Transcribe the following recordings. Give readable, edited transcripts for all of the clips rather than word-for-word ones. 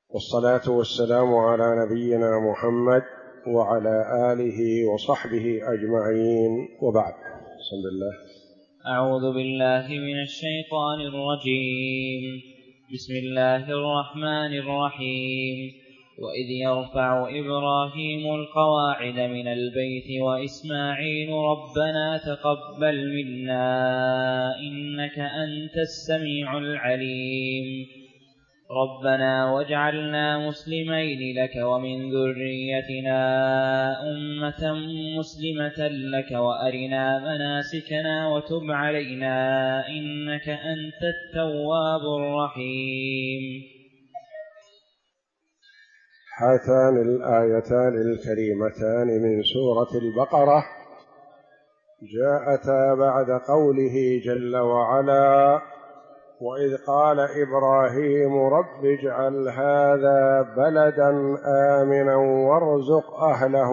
والصلاة والسلام على نبينا محمد وعلى آله وصحبه أجمعين، وبعد. بسم الله. أعوذ بالله من الشيطان الرجيم. بسم الله الرحمن الرحيم. وإذ يرفع إبراهيم القواعد من البيت وإسماعيل ربنا تقبل منا إنك أنت السميع العليم ربنا واجعلنا مسلمين لك ومن ذريتنا أمة مسلمة لك وأرنا مناسكنا وتب علينا إنك أنت التواب الرحيم. هاتان الآيتان الكريمتان من سورة البقرة جاءتا بعد قوله جل وعلا: وإذ قال إبراهيم رب اجعل هذا بلدا آمنا وارزق أهله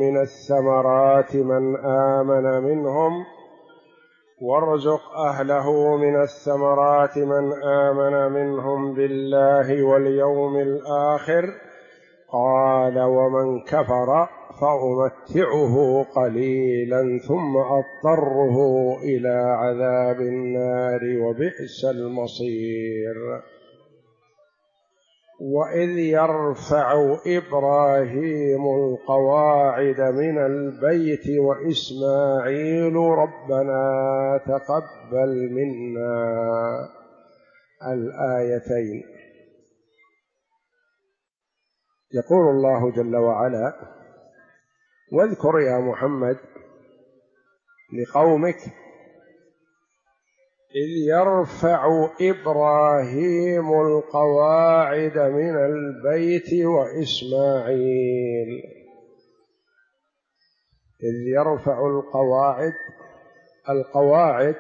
من الثمرات من آمن منهم بالله واليوم الآخر قال ومن كفر فأمتعه قليلا ثم أضطره إلى عذاب النار وبئس المصير. وإذ يرفع إبراهيم القواعد من البيت وإسماعيل ربنا تقبل منا. الآيتين. يقول الله جل وعلا: واذكر يا محمد لقومك إذ يرفع إبراهيم القواعد من البيت وإسماعيل. إذ يرفع القواعد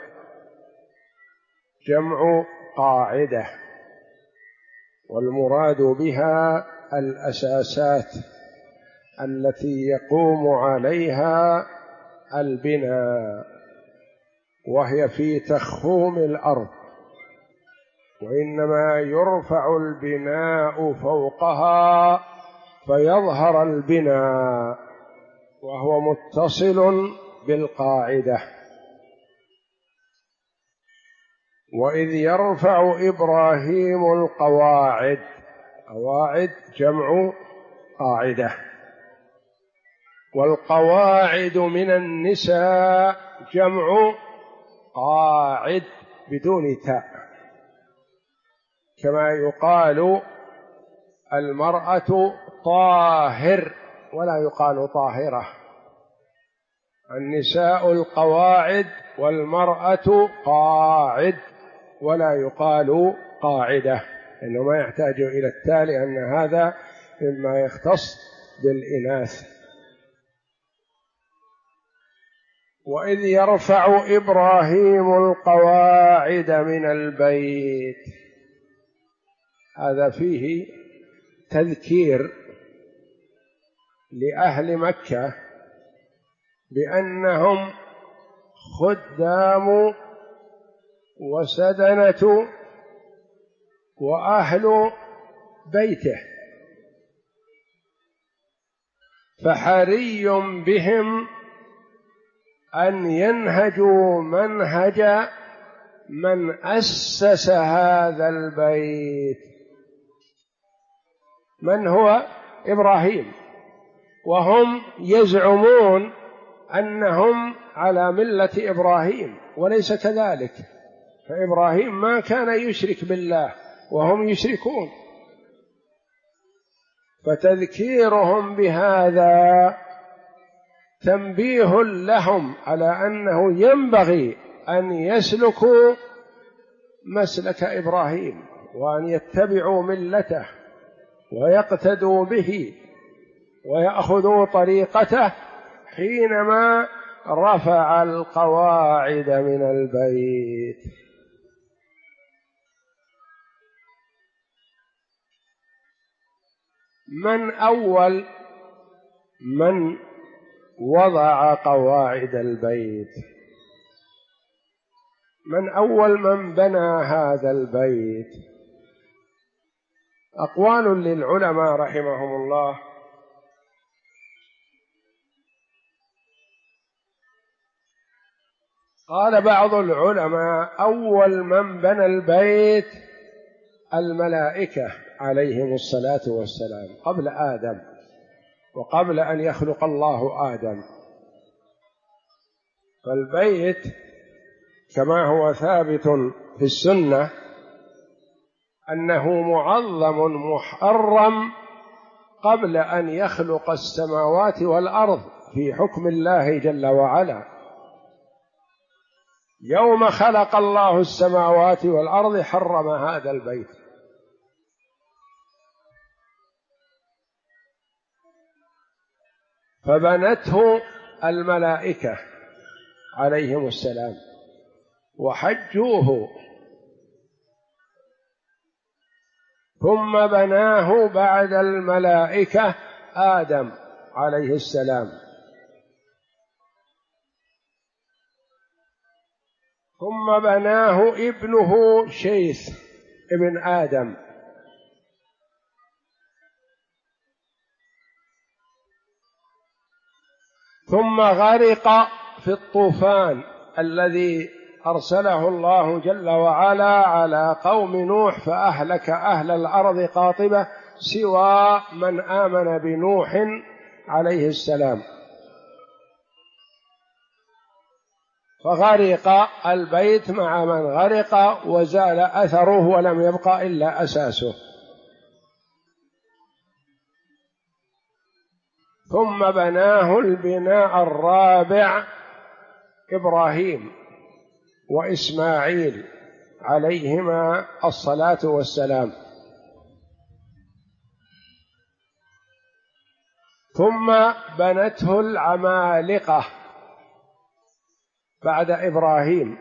جمع قاعدة، والمراد بها الأساسات التي يقوم عليها البناء، وهي في تخوم الأرض، وإنما يرفع البناء فوقها فيظهر البناء وهو متصل بالقاعدة. وإذ يرفع إبراهيم القواعد، قواعد جمع قاعدة، والقواعد من النساء جمع قاعد بدون تاء، كما يقال المرأة طاهر ولا يقال طاهرة. النساء القواعد والمرأة قاعد ولا يقال قاعدة، إنه ما يحتاج إلى التاء لأن هذا مما يختص بالإناث. وإذ يرفع إبراهيم القواعد من البيت، هذا فيه تذكير لأهل مكة بأنهم خدام وسدنة وأهل بيته، فحري بهم أن ينهجوا منهج من أسس هذا البيت. من هو؟ إبراهيم، وهم يزعمون أنهم على ملة إبراهيم، وليس كذلك، فإبراهيم ما كان يشرك بالله وهم يشركون، فتذكيرهم بهذا تنبيه لهم على أنه ينبغي أن يسلكوا مسلك إبراهيم وأن يتبعوا ملته ويقتدوا به ويأخذوا طريقته حينما رفع القواعد من البيت. من أول من وضع قواعد البيت؟ من أول من بنى هذا البيت؟ أقوال للعلماء رحمهم الله. قال بعض العلماء: أول من بنى البيت الملائكة عليهم الصلاة والسلام قبل آدم، وقبل أن يخلق الله آدم. فالبيت كما هو ثابت في السنة أنه معظم محرم قبل أن يخلق السماوات والأرض في حكم الله جل وعلا. يوم خلق الله السماوات والأرض حرم هذا البيت، فبنته الملائكة عليهم السلام وحجوه، ثم بناه بعد الملائكة آدم عليه السلام، ثم بناه ابنه شيث ابن آدم، ثم غرق في الطوفان الذي أرسله الله جل وعلا على قوم نوح، فأهلك أهل الأرض قاطبة سوى من آمن بنوح عليه السلام، فغرق البيت مع من غرق وزال أثره ولم يبق إلا أساسه. ثم بناه البناء الرابع إبراهيم وإسماعيل عليهما الصلاة والسلام. ثم بنته العمالقة بعد إبراهيم،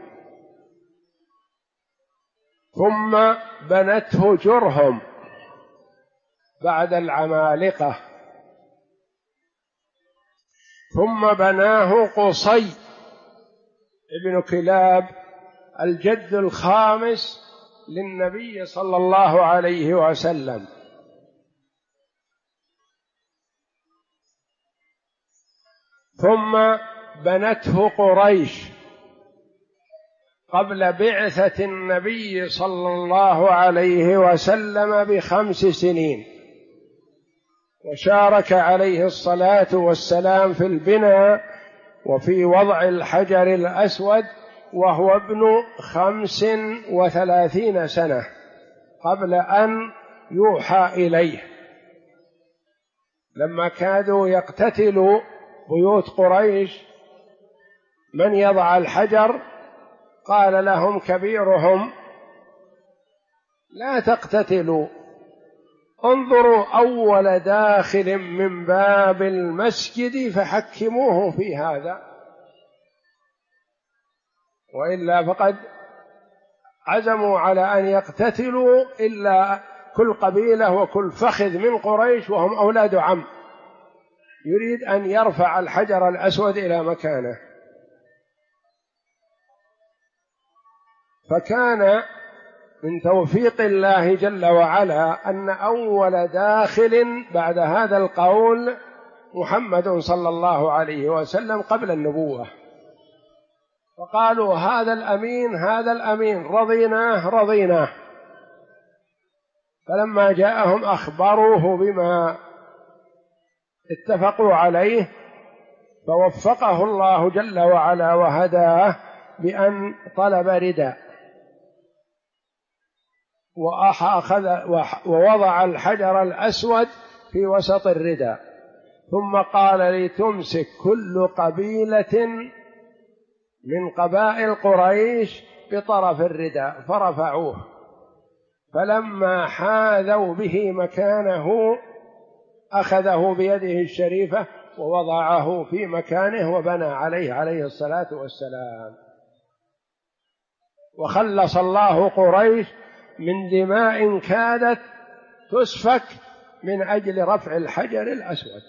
ثم بنته جرهم بعد العمالقة، ثم بناه قصي ابن كلاب الجد الخامس للنبي صلى الله عليه وسلم، ثم بنته قريش قبل بعثة النبي صلى الله عليه وسلم ب5 سنين، وشارك عليه الصلاة والسلام في البناء وفي وضع الحجر الأسود، وهو ابن 35 سنة قبل أن يوحى إليه. لما كادوا يقتتلوا بيوت قريش من يضع الحجر، قال لهم كبيرهم: لا تقتتلوا، انظروا أول داخل من باب المسجد فحكموه في هذا، وإلا فقد عزموا على أن يقتتلوا إلا كل قبيلة وكل فخذ من قريش وهم أولاد عم يريد أن يرفع الحجر الأسود إلى مكانه. فكان من توفيق الله جل وعلا أن أول داخل بعد هذا القول محمد صلى الله عليه وسلم قبل النبوة، فقالوا: هذا الأمين، هذا الأمين، رضيناه رضيناه. فلما جاءهم أخبروه بما اتفقوا عليه، فوفقه الله جل وعلا وهداه بأن طلب رداء ووضع الحجر الأسود في وسط الرداء، ثم قال: لتمسك كل قبيلة من قبائل قريش بطرف الرداء، فرفعوه. فلما حاذوا به مكانه أخذه بيده الشريفة ووضعه في مكانه وبنى عليه الصلاة والسلام، وخلص الله قريش من دماء كادت تسفك من أجل رفع الحجر الأسود.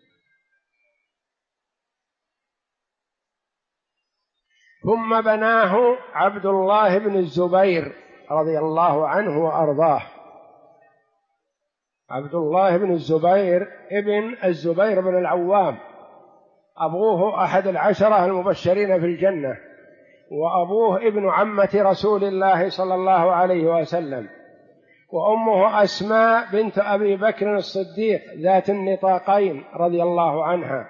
ثم بناه عبد الله بن الزبير رضي الله عنه وأرضاه عبد الله بن الزبير ابن الزبير بن العوام، أبوه أحد العشرة المبشرين في الجنة، وأبوه ابن عمة رسول الله صلى الله عليه وسلم، وأمه أسماء بنت أبي بكر الصديق ذات النطاقين رضي الله عنها،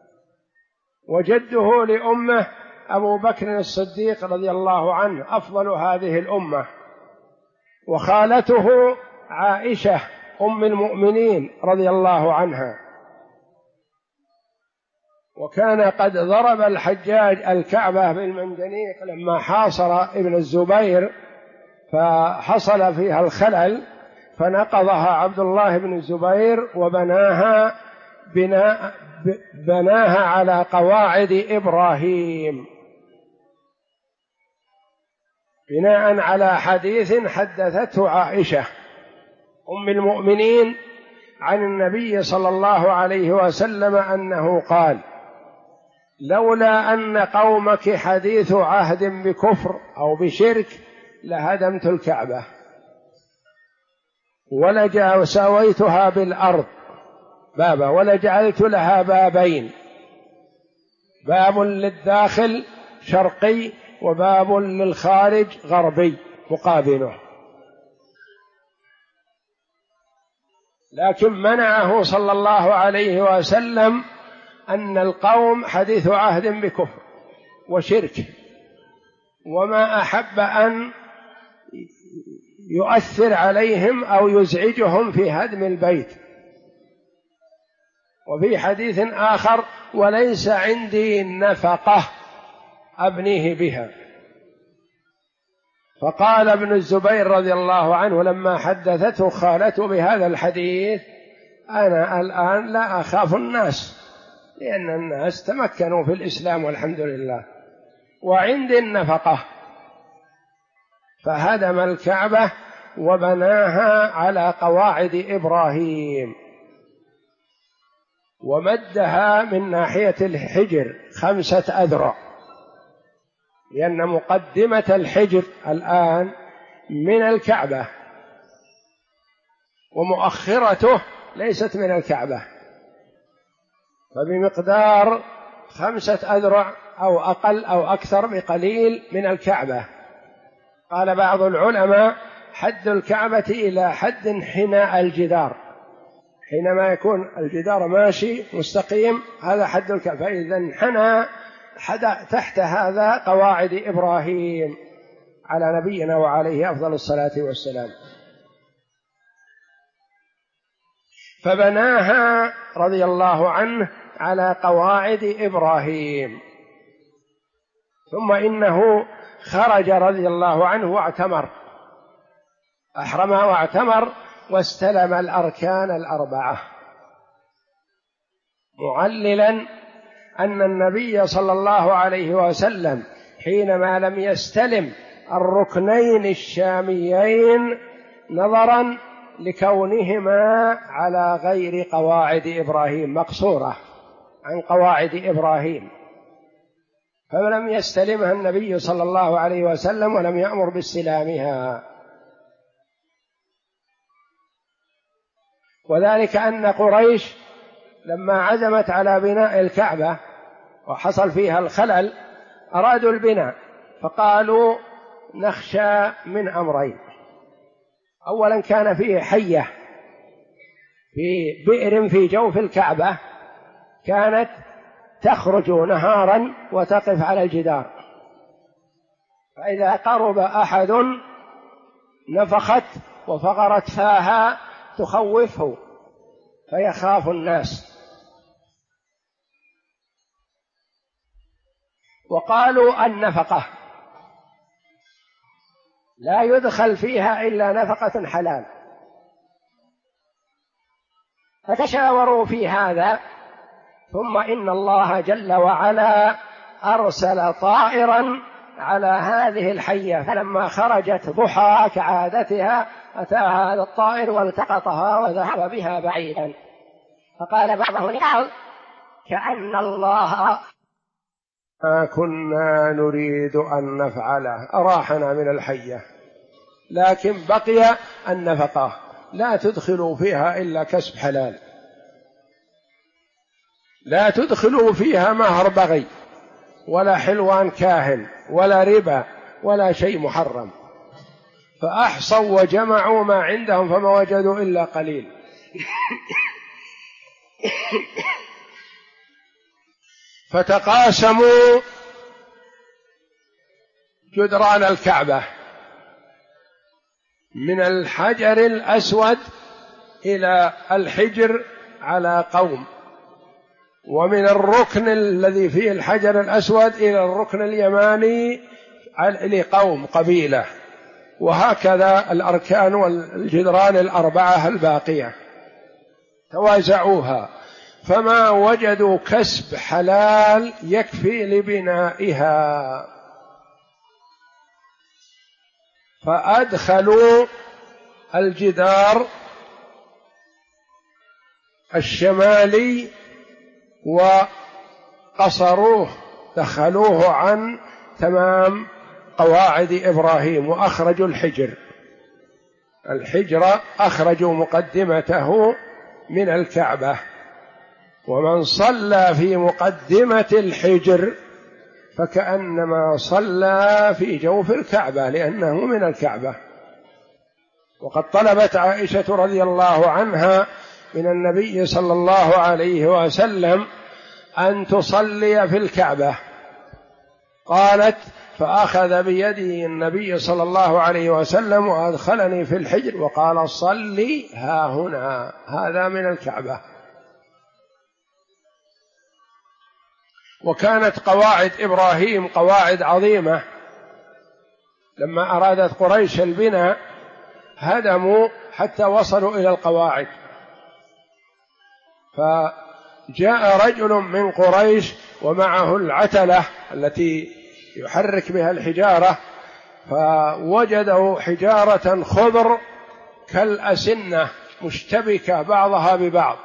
وجده لأمه أبو بكر الصديق رضي الله عنه أفضل هذه الأمة، وخالته عائشة أم المؤمنين رضي الله عنها. وكان قد ضرب الحجاج الكعبة بالمنجنيق لما حاصر ابن الزبير فحصل فيها الخلل، فنقضها عبد الله بن الزبير وبناها بناها على قواعد إبراهيم، بناء على حديث حدثته عائشة أم المؤمنين عن النبي صلى الله عليه وسلم أنه قال: لولا أن قومك حديث عهد بكفر أو بشرك لهدمت الكعبة ولسويتها بالأرض بابا ولجعلت لها بابين، باب للداخل شرقي وباب للخارج غربي مقابله، لكن منعه صلى الله عليه وسلم أن القوم حديث عهد بكفر وشرك، وما أحب أن يؤثر عليهم أو يزعجهم في هدم البيت. وفي حديث آخر: وليس عندي نفقة أبنيه بها. فقال ابن الزبير رضي الله عنه لما حدثته خالته بهذا الحديث: أنا الآن لا أخاف الناس، لأن الناس تمكنوا في الإسلام والحمد لله، وعندي النفقة. فهدم الكعبة وبناها على قواعد إبراهيم، ومدها من ناحية الحجر 5 أذرع، لأن مقدمة الحجر الآن من الكعبة، ومؤخرته ليست من الكعبة، فبمقدار 5 أذرع أو أقل أو أكثر بقليل من الكعبة. قال بعض العلماء: حد الكعبة إلى حد انحناء الجدار، حينما يكون الجدار ماشي مستقيم هذا حد الكعبة، فإذا انحنى تحت هذا قواعد إبراهيم على نبينا وعليه أفضل الصلاة والسلام. فبناها رضي الله عنه على قواعد إبراهيم، ثم إنه خرج رضي الله عنه واعتمر، أحرم واعتمر واستلم الأركان 4، معللا أن النبي صلى الله عليه وسلم حينما لم يستلم الركنين الشاميين نظرا لكونهما على غير قواعد إبراهيم، مقصورة عن قواعد إبراهيم، فلم يستلمها النبي صلى الله عليه وسلم ولم يأمر باستلامها. وذلك أن قريش لما عزمت على بناء الكعبة وحصل فيها الخلل أرادوا البناء، فقالوا: نخشى من أمرين: أولا كان فيه حية في بئر في جوف الكعبة كانت تخرج نهارا وتقف على الجدار، فإذا قرب أحد نفخت وفقرت فاها تخوفه فيخاف الناس. وقالوا: النفقة لا يدخل فيها إلا نفقة حلال، فتشاوروا في هذا، ثم إن الله جل وعلا أرسل طائرا على هذه الحية، فلما خرجت ضحى كعادتها أتاها هذا الطائر والتقطها وذهب بها بعيدا. فقال بعضهم لبعض: كأن الله ما كنا نريد أن نفعله، أراحنا من الحية، لكن بقي النفقة. لا تدخلوا فيها إلا كسب حلال، لا تدخلوا فيها مهر بغي ولا حلوان كاهن ولا ربا ولا شيء محرم. فأحصوا وجمعوا ما عندهم فما وجدوا إلا قليل. فتقاسموا جدران الكعبة من الحجر الأسود إلى الحجر على قوم، ومن الركن الذي فيه الحجر الأسود إلى الركن اليماني لقوم قبيلة، وهكذا الأركان والجدران الأربعة الباقية توازعوها، فما وجدوا كسب حلال يكفي لبنائها، فأدخلوا الجدار الشمالي وقصروه، دخلوه عن تمام قواعد إبراهيم، وأخرجوا الحجر أخرجوا مقدمته من الكعبة، ومن صلى في مقدمة الحجر فكأنما صلى في جوف الكعبة لأنه من الكعبة. وقد طلبت عائشة رضي الله عنها من النبي صلى الله عليه وسلم أن تصلي في الكعبة، قالت: فأخذ بيدي النبي صلى الله عليه وسلم وأدخلني في الحجر وقال: صلي ها هنا، هذا من الكعبة. وكانت قواعد إبراهيم قواعد عظيمة، لما أرادت قريش البناء هدموا حتى وصلوا إلى القواعد، فجاء رجل من قريش ومعه العتلة التي يحرك بها الحجارة، فوجدوا حجارة خضر كالأسنة مشتبكة بعضها ببعض،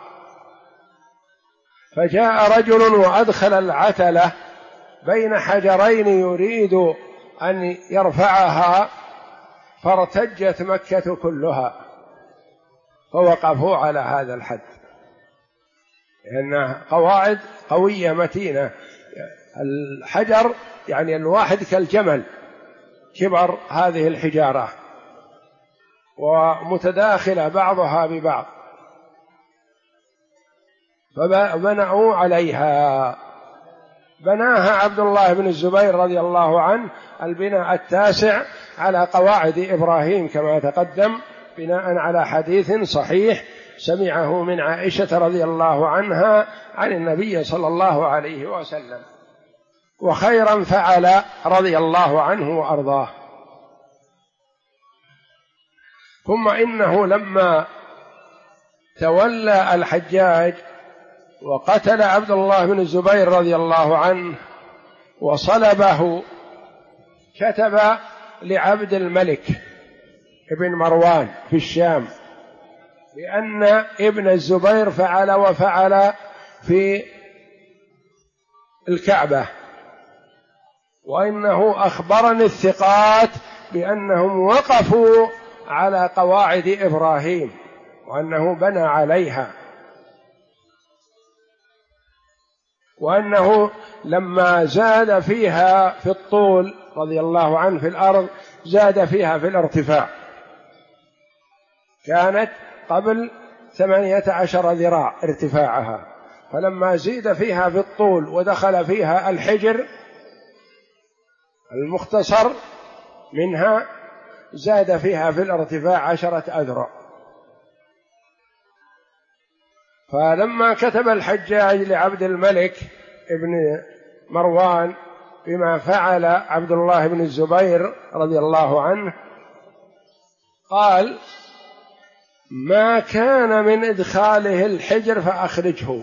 فجاء رجل وأدخل العتلة بين حجرين يريد أن يرفعها، فارتجت مكة كلها، فوقفوا على هذا الحد، لأنها قواعد قوية متينة. الحجر يعني الواحد كالجمل كبر هذه الحجارة ومتداخلة بعضها ببعض، فبنوا عليها. بناها عبد الله بن الزبير رضي الله عنه البناء التاسع على قواعد إبراهيم كما تقدم، بناء على حديث صحيح سمعه من عائشة رضي الله عنها عن النبي صلى الله عليه وسلم، وخيرا فعل رضي الله عنه وأرضاه. ثم إنه لما تولى الحجاج وقتل عبد الله بن الزبير رضي الله عنه وصلبه، كتب لعبد الملك ابن مروان في الشام بأن ابن الزبير فعل وفعل في الكعبة، وإنه أخبرني الثقات بأنهم وقفوا على قواعد إبراهيم وأنه بنى عليها، وأنه لما زاد فيها في الطول رضي الله عنه في الأرض زاد فيها في الارتفاع، كانت قبل 18 ذراع ارتفاعها، فلما زيد فيها في الطول ودخل فيها الحجر المختصر منها زاد فيها في الارتفاع 10 أذرع. فلما كتب الحجاج لعبد الملك ابن مروان بما فعل عبد الله بن الزبير رضي الله عنه، قال: ما كان من إدخاله الحجر فأخرجه،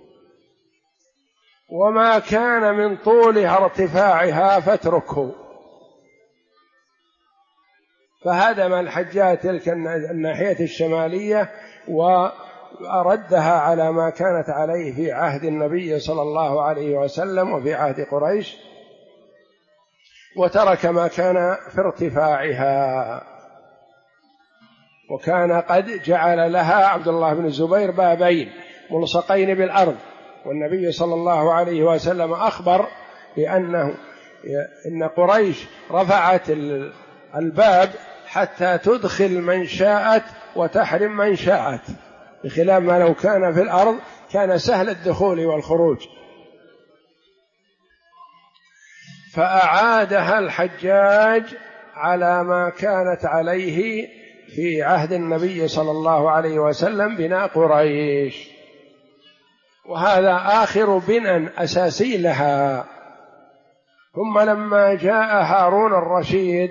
وما كان من طولها ارتفاعها فاتركه. فهدم الحجاج تلك الناحية الشمالية وردها على ما كانت عليه في عهد النبي صلى الله عليه وسلم وفي عهد قريش، وترك ما كان في ارتفاعها. وكان قد جعل لها عبد الله بن الزبير بابين ملصقين بالأرض، والنبي صلى الله عليه وسلم أخبر إن قريش رفعت الباب حتى تدخل من شاءت وتحرم من شاءت، بخلاف ما لو كان في الأرض كان سهل الدخول والخروج. فأعادها الحجاج على ما كانت عليه في عهد النبي صلى الله عليه وسلم بناء قريش، وهذا آخر بناء أساسي لها. ثم لما جاء هارون الرشيد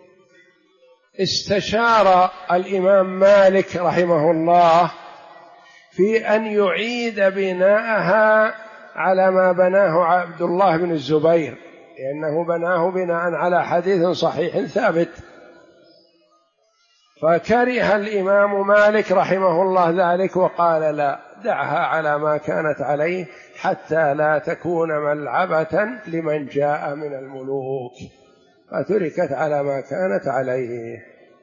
استشار الإمام مالك رحمه الله في أن يعيد بناءها على ما بناه عبد الله بن الزبير، لأنه بناه بناء على حديث صحيح ثابت. فكره الإمام مالك رحمه الله ذلك وقال لا، دعها على ما كانت عليه حتى لا تكون ملعبة لمن جاء من الملوك، فتركت على ما كانت عليه.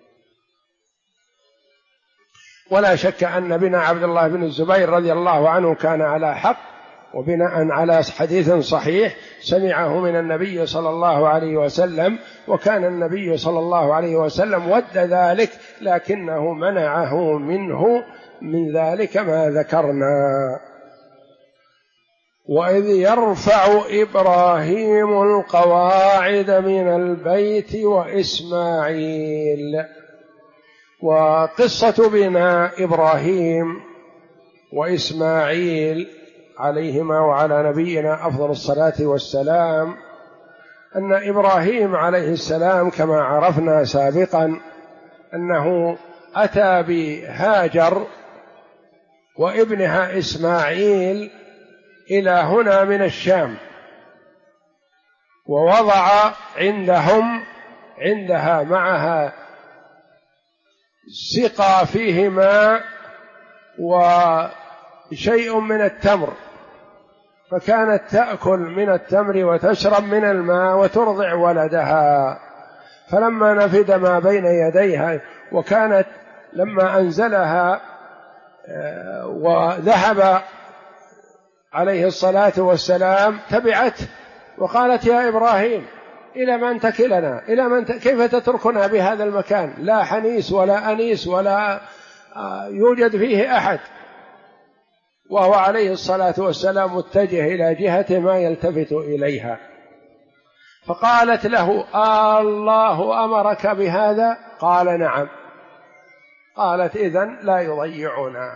ولا شك أن بناء عبد الله بن الزبير رضي الله عنه كان على حق، وبناء على حديث صحيح سمعه من النبي صلى الله عليه وسلم، وكان النبي صلى الله عليه وسلم ود ذلك لكنه منعه منه من ذلك ما ذكرنا. وإذ يرفع إبراهيم القواعد من البيت وإسماعيل. وقصة بناء إبراهيم وإسماعيل عليهما وعلى نبينا أفضل الصلاة والسلام أن إبراهيم عليه السلام كما عرفنا سابقا أنه أتى بهاجر وابنها إسماعيل إلى هنا من الشام، ووضع عندها معها سقى فيه ماء وشيء من التمر، فكانت تأكل من التمر وتشرب من الماء وترضع ولدها. فلما نفد ما بين يديها وكانت لما أنزلها وذهب عليه الصلاة والسلام تبعته وقالت يا إبراهيم إلى من تكلنا؟ كيف تتركنا بهذا المكان؟ لا حنيس ولا أنيس ولا يوجد فيه أحد، وهو عليه الصلاة والسلام متجه إلى جهة ما يلتفت إليها. فقالت له الله أمرك بهذا؟ قال نعم. قالت إذن لا يضيعنا.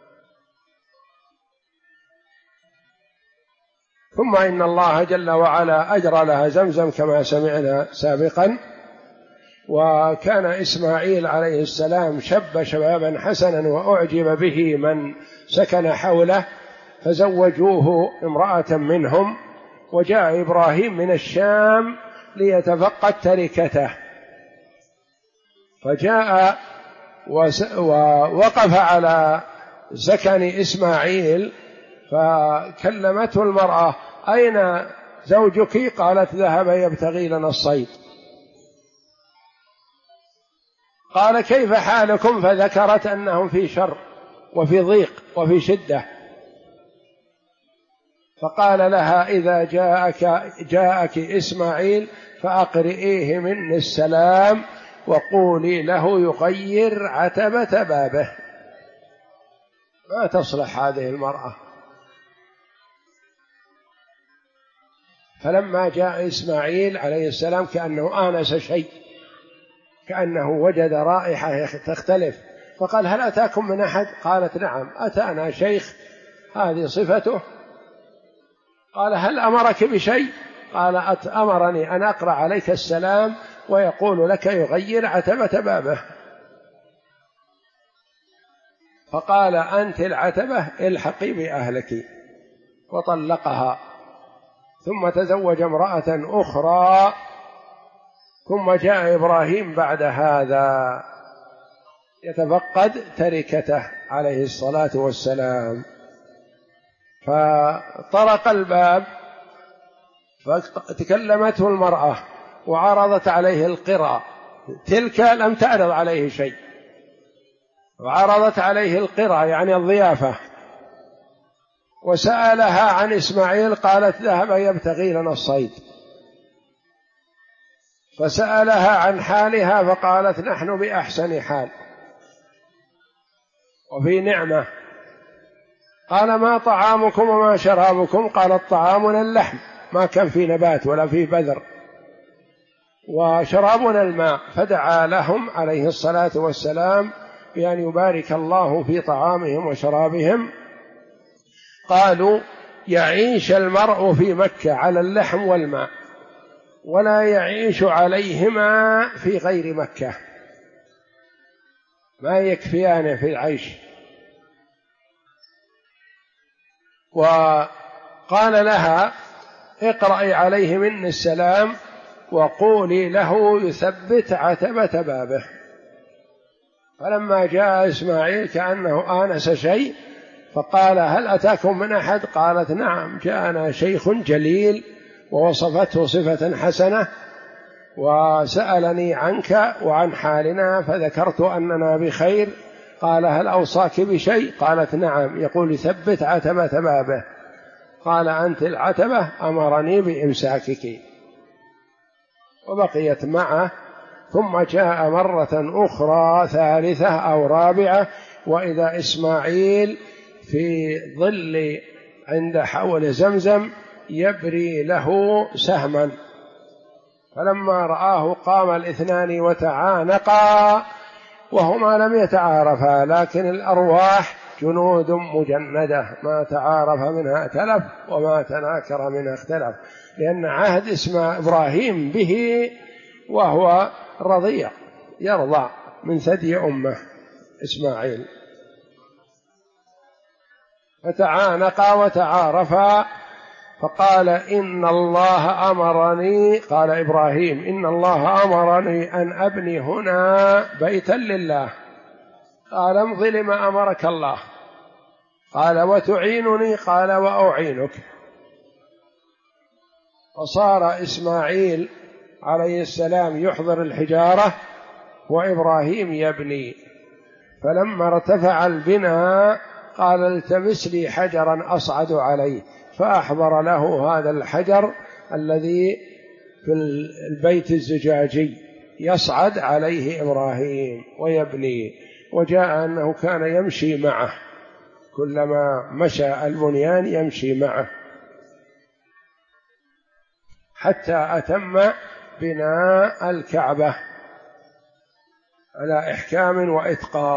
ثم إن الله جل وعلا أجرى لها زمزم كما سمعنا سابقا. وكان إسماعيل عليه السلام شب شبابا حسنا وأعجب به من سكن حوله، فزوجوه امرأة منهم، وجاء إبراهيم من الشام ليتفقد تركته، فجاء ووقف على سكن إسماعيل، فكلمته المرأة أين زوجك؟ قالت ذهب يبتغي لنا الصيد. قال كيف حالكم؟ فذكرت أنهم في شر وفي ضيق وفي شدة. فقال لها إذا جاءك إسماعيل فأقرئيه مني السلام وقولي له يغير عتبة بابه. ما تصلح هذه المرأة. فلما جاء إسماعيل عليه السلام كأنه آنس شيء، كأنه وجد رائحة تختلف، فقال هل أتاكم من أحد؟ قالت نعم أتانا شيخ هذه صفته. قال هل أمرك بشيء؟ قال أمرني أن أقرأ عليك السلام ويقول لك يغير عتبة بابه. فقال أنت العتبة الحقي بأهلك، وطلقها، ثم تزوج امرأة أخرى. ثم جاء إبراهيم بعد هذا يتفقد تركته عليه الصلاة والسلام، فطرق الباب فتكلمته المرأة وعرضت عليه القراء، تلك لم تعرض عليه شيء، وعرضت عليه القرى يعني الضيافة، وسألها عن إسماعيل قالت ذهب يبتغي لنا الصيد، فسألها عن حالها فقالت نحن بأحسن حال وفي نعمة. قال ما طعامكم وما شرابكم؟ قالت طعامنا اللحم، ما كان في نبات ولا في بذر، وشرابنا الماء. فدعا لهم عليه الصلاة والسلام بأن يبارك الله في طعامهم وشرابهم. قالوا يعيش المرء في مكة على اللحم والماء ولا يعيش عليهما في غير مكة، ما يكفيان في العيش. وقال لها اقرأي عليه مني السلام وقولي له يثبت عتبة بابه. فلما جاء إسماعيل كأنه آنس شيء فقال هل أتاكم من أحد؟ قالت نعم جاءنا شيخ جليل ووصفته صفة حسنة وسألني عنك وعن حالنا فذكرت أننا بخير. قال هل أوصاك بشيء؟ قالت نعم، يقول ثبت عتبة بابه. قال أنت العتبة، أمرني بإمساكك. وبقيت معه. ثم جاء مرة أخرى ثالثة أو رابعة وإذا إسماعيل في ظل عند حول زمزم يبري له سهما، فلما رآه قام الاثنان وتعانقا وهما لم يتعارفا، لكن الأرواح جنود مجندة ما تعارف منها ائتلف وما تناكر منها اختلف، لأن عهد إبراهيم به وهو رضيع يرضع من ثدي أمه إسماعيل. فتعانقا وتعارفا. فقال إن الله أمرني، قال إبراهيم إن الله أمرني أن أبني هنا بيتا لله. قال امض لما أمرك الله. قال وتعينني؟ قال وأعينك. وصار إسماعيل عليه السلام يحضر الحجارة وإبراهيم يبني. فلما ارتفع البناء قال التمس لي حجرا أصعد عليه، فأحضر له هذا الحجر الذي في البيت الزجاجي يصعد عليه إبراهيم ويبني. وجاء أنه كان يمشي معه، كلما مشى البنيان يمشي معه حتى أتم بناء الكعبة على إحكام وإتقان.